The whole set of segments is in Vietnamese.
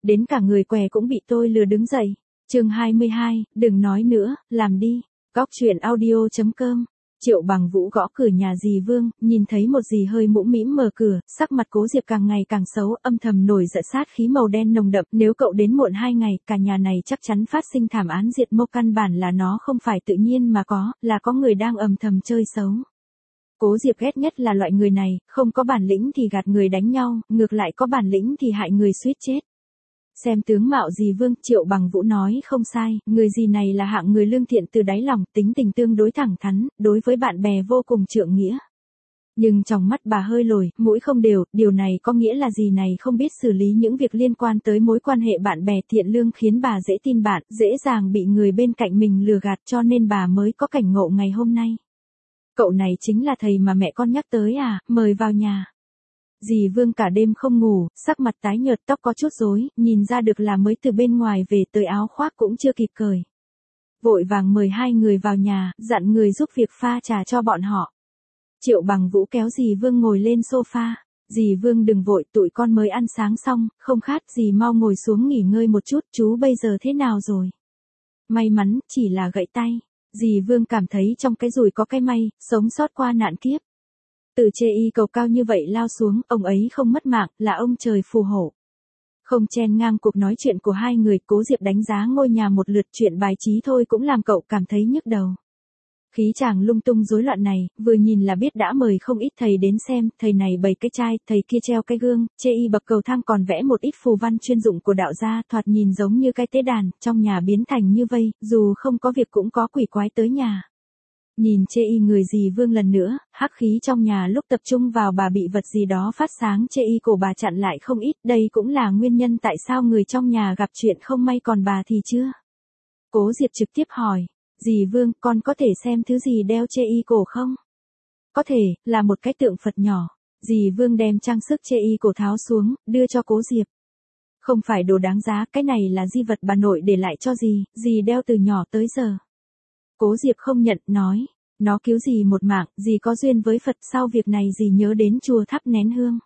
đến cả người què cũng bị tôi lừa đứng dậy. Chương 22, đừng nói nữa, làm đi. Góc truyện audio.com. Triệu Bằng Vũ gõ cửa nhà dì Vương, nhìn thấy một dì hơi mũm mĩm mở cửa, sắc mặt Cố Diệp càng ngày càng xấu, âm thầm nổi giận sát khí màu đen nồng đậm, nếu cậu đến muộn 2 ngày, cả nhà này chắc chắn phát sinh thảm án diệt mộc, căn bản là nó không phải tự nhiên mà có, là có người đang âm thầm chơi xấu. Cố Diệp ghét nhất là loại người này, không có bản lĩnh thì gạt người đánh nhau, ngược lại có bản lĩnh thì hại người suýt chết. Xem tướng mạo dì Vương, Triệu Bằng Vũ nói không sai, người dì này là hạng người lương thiện từ đáy lòng, tính tình tương đối thẳng thắn, đối với bạn bè vô cùng trượng nghĩa. Nhưng trong mắt bà hơi lồi, mũi không đều, điều này có nghĩa là dì này không biết xử lý những việc liên quan tới mối quan hệ bạn bè thiện lương, khiến bà dễ tin bạn, dễ dàng bị người bên cạnh mình lừa gạt, cho nên bà mới có cảnh ngộ ngày hôm nay. Cậu này chính là thầy mà mẹ con nhắc tới à, mời vào nhà. Dì Vương cả đêm không ngủ, sắc mặt tái nhợt, tóc có chút rối, nhìn ra được là mới từ bên ngoài về, tới áo khoác cũng chưa kịp cởi. Vội vàng mời hai người vào nhà, dặn người giúp việc pha trà cho bọn họ. Triệu Bằng Vũ kéo dì Vương ngồi lên sofa. Dì Vương đừng vội, tụi con mới ăn sáng xong, không khát, dì mau ngồi xuống nghỉ ngơi một chút, chú bây giờ thế nào rồi? May mắn, chỉ là gãy tay. Dì Vương cảm thấy trong cái rủi có cái may, sống sót qua nạn kiếp. Từ chê y cầu cao như vậy lao xuống, ông ấy không mất mạng, là ông trời phù hộ. Không chen ngang cuộc nói chuyện của hai người, Cố Diệp đánh giá ngôi nhà một lượt, chuyện bài trí thôi cũng làm cậu cảm thấy nhức đầu. Khí chàng lung tung rối loạn này, vừa nhìn là biết đã mời không ít thầy đến xem, thầy này bày cái chai, thầy kia treo cái gương, chê y bậc cầu thang còn vẽ một ít phù văn chuyên dụng của đạo gia, thoạt nhìn giống như cái tế đàn, trong nhà biến thành như vây, dù không có việc cũng có quỷ quái tới nhà. Nhìn chê y người dì Vương lần nữa, hắc khí trong nhà lúc tập trung vào bà bị vật gì đó phát sáng, chê y cổ bà chặn lại không ít, đây cũng là nguyên nhân tại sao người trong nhà gặp chuyện không may, còn bà thì chưa. Cố Diệp trực tiếp hỏi, dì Vương, con có thể xem thứ gì đeo chê y cổ không? Có thể, là một cái tượng Phật nhỏ. Dì Vương đem trang sức chê y cổ tháo xuống, đưa cho Cố Diệp. Không phải đồ đáng giá, cái này là di vật bà nội để lại cho dì đeo từ nhỏ tới giờ. Cố Diệp không nhận, nói, nó cứu dì một mạng, dì có duyên với Phật, sau việc này dì nhớ đến chùa thắp nén hương.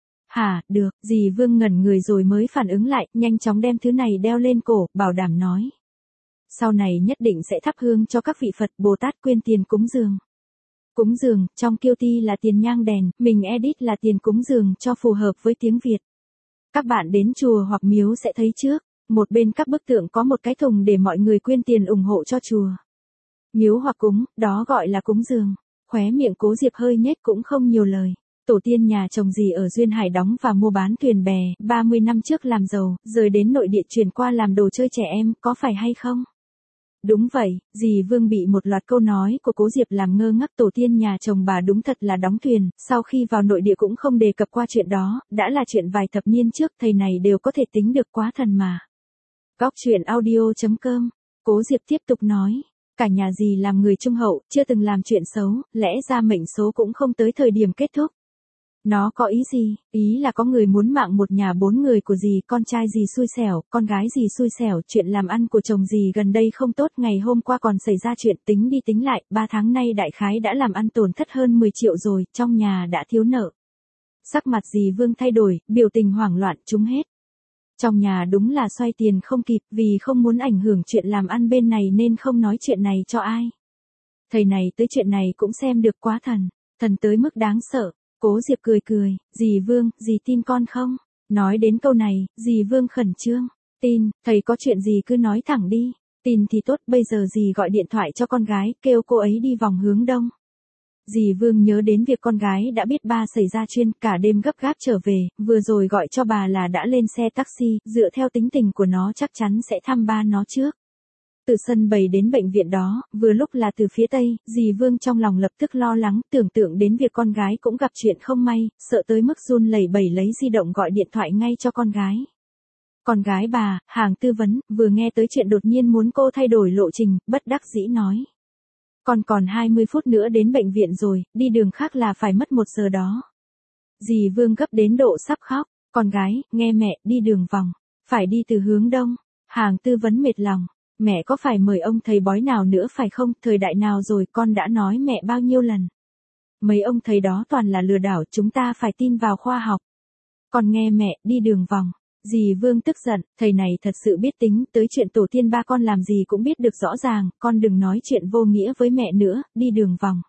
Hả, được, dì Vương ngẩn người rồi mới phản ứng lại, nhanh chóng đem thứ này đeo lên cổ, bảo đảm nói. Sau này nhất định sẽ thắp hương cho các vị Phật, Bồ Tát, quyên tiền cúng dường. Cúng dường, trong kiêu ti là tiền nhang đèn, mình edit là tiền cúng dường cho phù hợp với tiếng Việt. Các bạn đến chùa hoặc miếu sẽ thấy trước, một bên các bức tượng có một cái thùng để mọi người quyên tiền ủng hộ cho chùa. Miếu hoặc cúng, đó gọi là cúng dường. Khóe miệng Cố Diệp hơi nhếch cũng không nhiều lời. Tổ tiên nhà chồng dì ở Duyên Hải đóng và mua bán thuyền bè, 30 năm trước làm giàu, rồi đến nội địa chuyển qua làm đồ chơi trẻ em, có phải hay không? Đúng vậy, dì Vương bị một loạt câu nói của Cố Diệp làm ngơ ngác. Tổ tiên nhà chồng bà đúng thật là đóng thuyền, sau khi vào nội địa cũng không đề cập qua chuyện đó, đã là chuyện vài thập niên trước, thầy này đều có thể tính được, quá thần mà. Góc truyện audio.com. Cố Diệp tiếp tục nói. Cả nhà dì làm người trung hậu, chưa từng làm chuyện xấu, lẽ ra mệnh số cũng không tới thời điểm kết thúc. Nó có ý gì? Ý là có người muốn mạng một nhà 4 người của dì, con trai dì xui xẻo, con gái dì xui xẻo, chuyện làm ăn của chồng dì gần đây không tốt, ngày hôm qua còn xảy ra chuyện, tính đi tính lại, 3 tháng nay đại khái đã làm ăn tổn thất hơn 10 triệu rồi, trong nhà đã thiếu nợ. Sắc mặt dì Vương thay đổi, biểu tình hoảng loạn, trúng hết. Trong nhà đúng là xoay tiền không kịp, vì không muốn ảnh hưởng chuyện làm ăn bên này nên không nói chuyện này cho ai. Thầy này tới chuyện này cũng xem được, quá thần tới mức đáng sợ. Cố Diệp cười, dì Vương, dì tin con không? Nói đến câu này, dì Vương khẩn trương. Tin, thầy có chuyện gì cứ nói thẳng đi. Tin thì tốt, bây giờ dì gọi điện thoại cho con gái, kêu cô ấy đi vòng hướng đông. Dì Vương nhớ đến việc con gái đã biết ba xảy ra chuyện, cả đêm gấp gáp trở về, vừa rồi gọi cho bà là đã lên xe taxi, dựa theo tính tình của nó chắc chắn sẽ thăm ba nó trước. Từ sân bay đến bệnh viện đó, vừa lúc là từ phía Tây, dì Vương trong lòng lập tức lo lắng, tưởng tượng đến việc con gái cũng gặp chuyện không may, sợ tới mức run lẩy bẩy lấy di động gọi điện thoại ngay cho con gái. Con gái bà, hàng tư vấn, vừa nghe tới chuyện đột nhiên muốn cô thay đổi lộ trình, bất đắc dĩ nói. Con còn 20 phút nữa đến bệnh viện rồi, đi đường khác là phải mất 1 giờ đó. Dì Vương gấp đến độ sắp khóc, con gái, nghe mẹ, đi đường vòng, phải đi từ hướng đông. Hàng tư vấn mệt lòng. Mẹ có phải mời ông thầy bói nào nữa phải không, thời đại nào rồi, con đã nói mẹ bao nhiêu lần. Mấy ông thầy đó toàn là lừa đảo, chúng ta phải tin vào khoa học. Con nghe mẹ, đi đường vòng. Dì Vương tức giận, thầy này thật sự biết tính, tới chuyện tổ tiên ba con làm gì cũng biết được rõ ràng, con đừng nói chuyện vô nghĩa với mẹ nữa, đi đường vòng.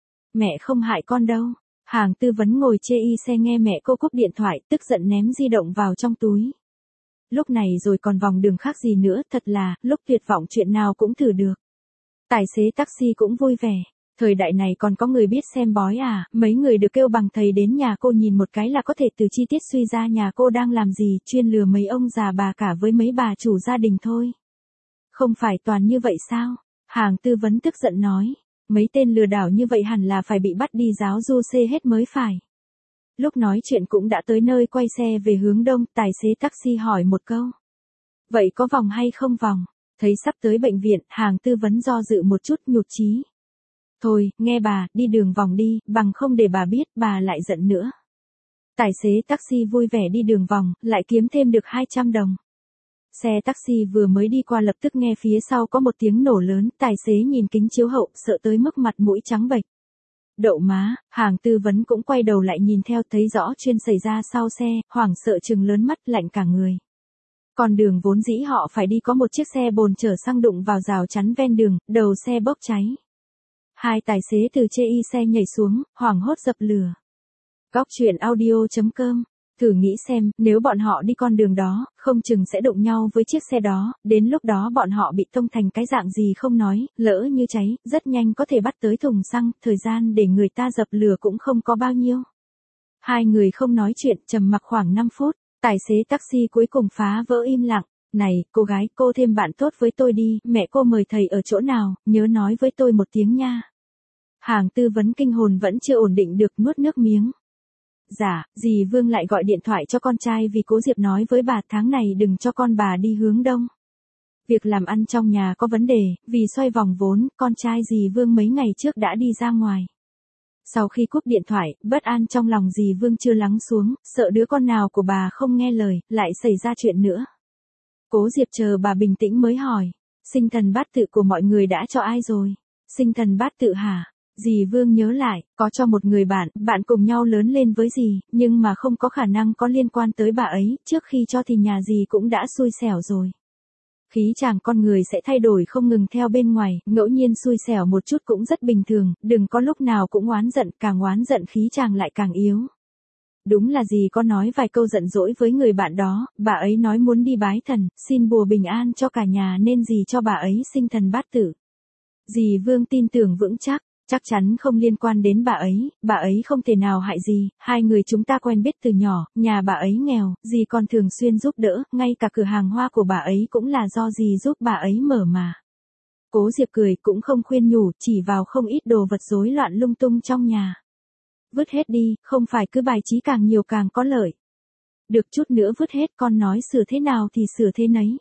Mẹ không hại con đâu. Hàng tư vấn ngồi chê y xe nghe mẹ cô cúp điện thoại, tức giận ném di động vào trong túi. Lúc này rồi còn vòng đường khác gì nữa, thật là, lúc tuyệt vọng chuyện nào cũng thử được. Tài xế taxi cũng vui vẻ. Thời đại này còn có người biết xem bói à, mấy người được kêu bằng thầy đến nhà cô nhìn một cái là có thể từ chi tiết suy ra nhà cô đang làm gì, chuyên lừa mấy ông già bà cả với mấy bà chủ gia đình thôi. Không phải toàn như vậy sao? Hàng tư vấn tức giận nói. Mấy tên lừa đảo như vậy hẳn là phải bị bắt đi giáo du xê hết mới phải. Lúc nói chuyện cũng đã tới nơi quay xe về hướng đông, tài xế taxi hỏi một câu. Vậy có vòng hay không vòng? Thấy sắp tới bệnh viện, hàng tư vấn do dự một chút nhụt chí. Thôi, nghe bà, đi đường vòng đi, bằng không để bà biết, bà lại giận nữa. Tài xế taxi vui vẻ đi đường vòng, lại kiếm thêm được 200 đồng. Xe taxi vừa mới đi qua lập tức nghe phía sau có một tiếng nổ lớn, tài xế nhìn kính chiếu hậu, sợ tới mức mặt mũi trắng bệch. Đậu má, hàng tư vấn cũng quay đầu lại nhìn theo, thấy rõ chuyện xảy ra sau xe, hoảng sợ trừng lớn mắt, lạnh cả người. Con đường vốn dĩ họ phải đi có một chiếc xe bồn chở xăng đụng vào rào chắn ven đường, đầu xe bốc cháy. Hai tài xế từ chê y xe nhảy xuống, hoảng hốt dập lửa. Góc truyện audio.com. Thử nghĩ xem, nếu bọn họ đi con đường đó, không chừng sẽ đụng nhau với chiếc xe đó, đến lúc đó bọn họ bị tông thành cái dạng gì không nói, lỡ như cháy, rất nhanh có thể bắt tới thùng xăng, thời gian để người ta dập lửa cũng không có bao nhiêu. Hai người không nói chuyện, trầm mặc khoảng 5 phút, tài xế taxi cuối cùng phá vỡ im lặng. Này, cô gái, cô thêm bạn tốt với tôi đi, mẹ cô mời thầy ở chỗ nào, nhớ nói với tôi một tiếng nha. Hàng tư vấn kinh hồn vẫn chưa ổn định được, nuốt nước miếng. Dạ, dì Vương lại gọi điện thoại cho con trai vì cố Diệp nói với bà tháng này đừng cho con bà đi hướng đông. Việc làm ăn trong nhà có vấn đề, vì xoay vòng vốn, con trai dì Vương mấy ngày trước đã đi ra ngoài. Sau khi cúp điện thoại, bất an trong lòng dì Vương chưa lắng xuống, sợ đứa con nào của bà không nghe lời, lại xảy ra chuyện nữa. Cố Diệp chờ bà bình tĩnh mới hỏi, sinh thần bát tự của mọi người đã cho ai rồi? Sinh thần bát tự hả? Dì Vương nhớ lại, có cho một người bạn cùng nhau lớn lên với dì, nhưng mà không có khả năng có liên quan tới bà ấy, trước khi cho thì nhà dì cũng đã xui xẻo rồi. Khí chàng con người sẽ thay đổi không ngừng theo bên ngoài, ngẫu nhiên xui xẻo một chút cũng rất bình thường, đừng có lúc nào cũng oán giận, càng oán giận khí chàng lại càng yếu. Đúng là dì có nói vài câu giận dỗi với người bạn đó, bà ấy nói muốn đi bái thần, xin bùa bình an cho cả nhà nên dì cho bà ấy sinh thần bát tự. Dì Vương tin tưởng vững chắc chắn không liên quan đến bà ấy không thể nào hại gì, hai người chúng ta quen biết từ nhỏ, nhà bà ấy nghèo, dì còn thường xuyên giúp đỡ, ngay cả cửa hàng hoa của bà ấy cũng là do dì giúp bà ấy mở mà. Cố Diệp cười cũng không khuyên nhủ, chỉ vào không ít đồ vật rối loạn lung tung trong nhà. Vứt hết đi, không phải cứ bài trí càng nhiều càng có lợi. Được chút nữa vứt hết, con nói sửa thế nào thì sửa thế nấy.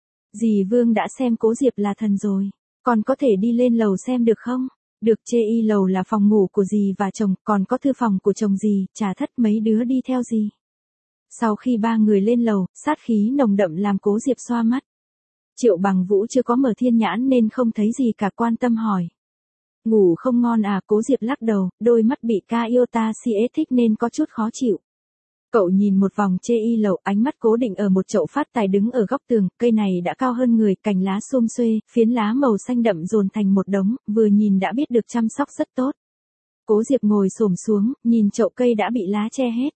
Dì Vương đã xem Cố Diệp là thần rồi, con có thể đi lên lầu xem được không? Được, chê y lầu là phòng ngủ của dì và chồng, còn có thư phòng của chồng dì, Trà Thất mấy đứa đi theo dì. Sau khi ba người lên lầu, sát khí nồng đậm làm Cố Diệp xoa mắt. Triệu Bằng Vũ chưa có mở thiên nhãn nên không thấy gì cả, quan tâm hỏi. Ngủ không ngon à? Cố Diệp lắc đầu, đôi mắt bị Iota CS thích nên có chút khó chịu. Cậu nhìn một vòng chê y lầu, ánh mắt cố định ở một chậu phát tài đứng ở góc tường, cây này đã cao hơn người, cành lá xum xuê, phiến lá màu xanh đậm dồn thành một đống, vừa nhìn đã biết được chăm sóc rất tốt. Cố Diệp ngồi xổm xuống, nhìn chậu cây đã bị lá che hết.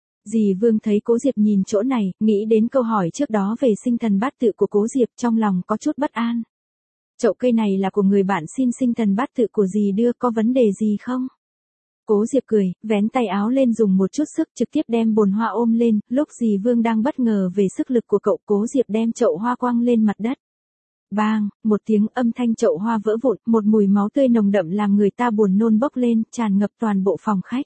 Dì Vương thấy Cố Diệp nhìn chỗ này, nghĩ đến câu hỏi trước đó về sinh thần bát tự của Cố Diệp, trong lòng có chút bất an. Chậu cây này là của người bạn xin sinh thần bát tự của dì đưa, có vấn đề gì không? Cố Diệp cười, vén tay áo lên dùng một chút sức trực tiếp đem bồn hoa ôm lên, lúc dì Vương đang bất ngờ về sức lực của cậu, Cố Diệp đem chậu hoa quăng lên mặt đất. Bang, một tiếng âm thanh chậu hoa vỡ vụn, một mùi máu tươi nồng đậm làm người ta buồn nôn bốc lên, tràn ngập toàn bộ phòng khách.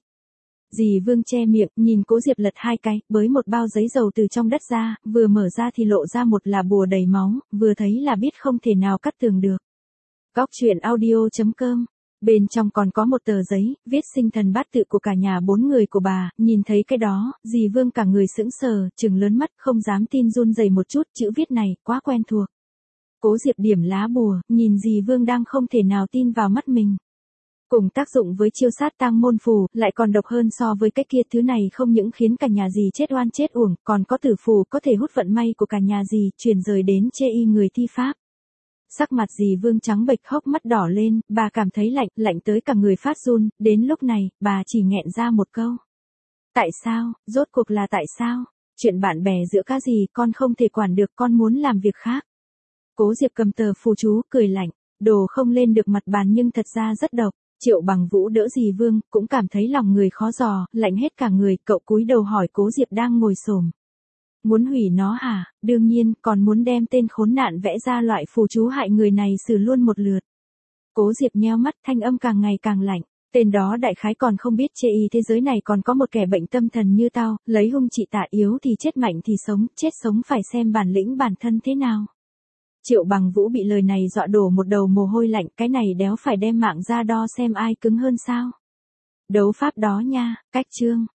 Dì Vương che miệng, nhìn Cố Diệp lật hai cái, bới một bao giấy dầu từ trong đất ra, vừa mở ra thì lộ ra một là bùa đầy máu, vừa thấy là biết không thể nào cắt tường được. Góc truyện audio.com. Bên trong còn có một tờ giấy, viết sinh thần bát tự của cả nhà 4 người của bà, nhìn thấy cái đó, dì Vương cả người sững sờ, trừng lớn mắt, không dám tin, run rẩy một chút, chữ viết này, quá quen thuộc. Cố Diệp điểm lá bùa, nhìn dì Vương đang không thể nào tin vào mắt mình. Cùng tác dụng với chiêu sát tang môn phù, lại còn độc hơn so với cái kia, thứ này không những khiến cả nhà dì chết oan chết uổng, còn có tử phù có thể hút vận may của cả nhà dì, truyền rời đến chê y người thi pháp. Sắc mặt dì Vương trắng bệch, hốc mắt đỏ lên, bà cảm thấy lạnh, lạnh tới cả người phát run, đến lúc này, bà chỉ nghẹn ra một câu. Tại sao, rốt cuộc là tại sao? Chuyện bạn bè giữa các dì con không thể quản được, con muốn làm việc khác. Cố Diệp cầm tờ phù chú, cười lạnh, đồ không lên được mặt bàn nhưng thật ra rất độc. Triệu Bằng Vũ đỡ dì Vương, cũng cảm thấy lòng người khó dò, lạnh hết cả người, cậu cúi đầu hỏi Cố Diệp đang ngồi xổm. Muốn hủy nó hả? Đương nhiên, còn muốn đem tên khốn nạn vẽ ra loại phù chú hại người này xử luôn một lượt. Cố Diệp nheo mắt, thanh âm càng ngày càng lạnh. Tên đó đại khái còn không biết chê y thế giới này còn có một kẻ bệnh tâm thần như tao, lấy hung trị tả, yếu thì chết, mạnh thì sống, chết sống phải xem bản lĩnh bản thân thế nào. Triệu Bằng Vũ bị lời này dọa đổ một đầu mồ hôi lạnh, cái này đéo phải đem mạng ra đo xem ai cứng hơn sao. Đấu pháp đó nha, cách chương.